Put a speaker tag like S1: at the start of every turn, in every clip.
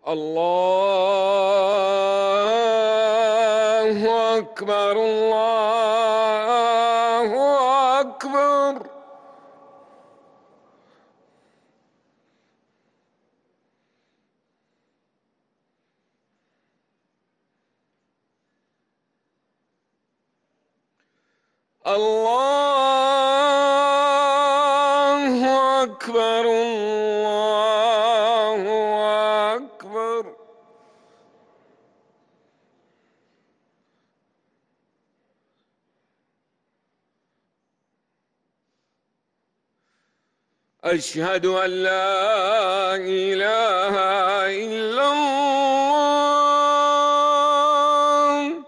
S1: الله أكبر الله أكبر. الله أكبر الله أكبر. أشهد أن لا إله إلا الله.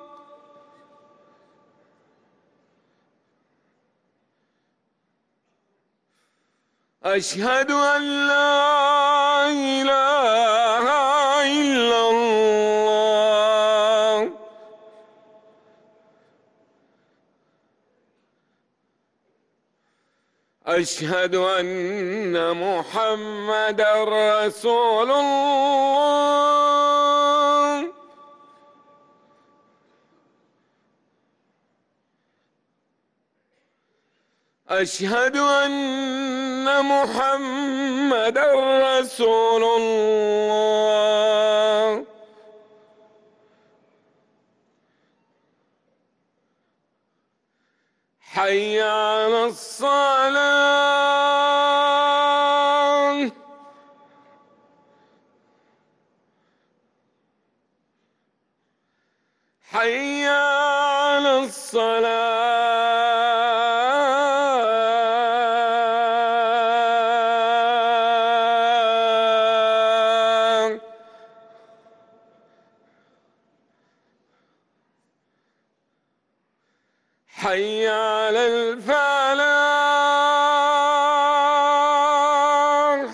S1: أشهد أن لا إله إلا الله. أشهد أن محمدًا رسول الله. أشهد أن محمدًا رسول الله. حي على الصلاة. حي على الصلاة. حي على الفلاح.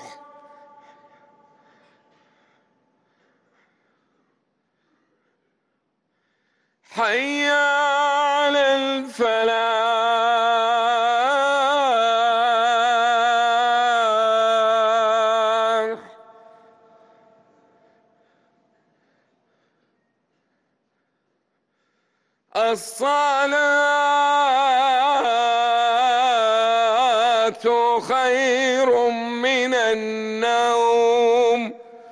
S1: حي على الفلاح. الصلاة خير من النوم.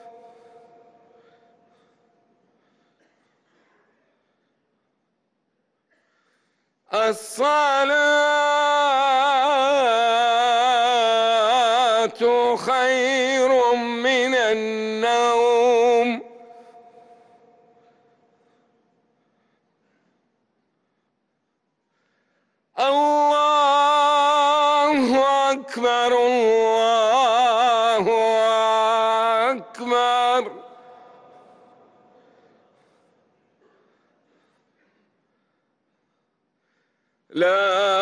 S1: الصلاة خير من النوم. الله أكبر الله أكبر. لا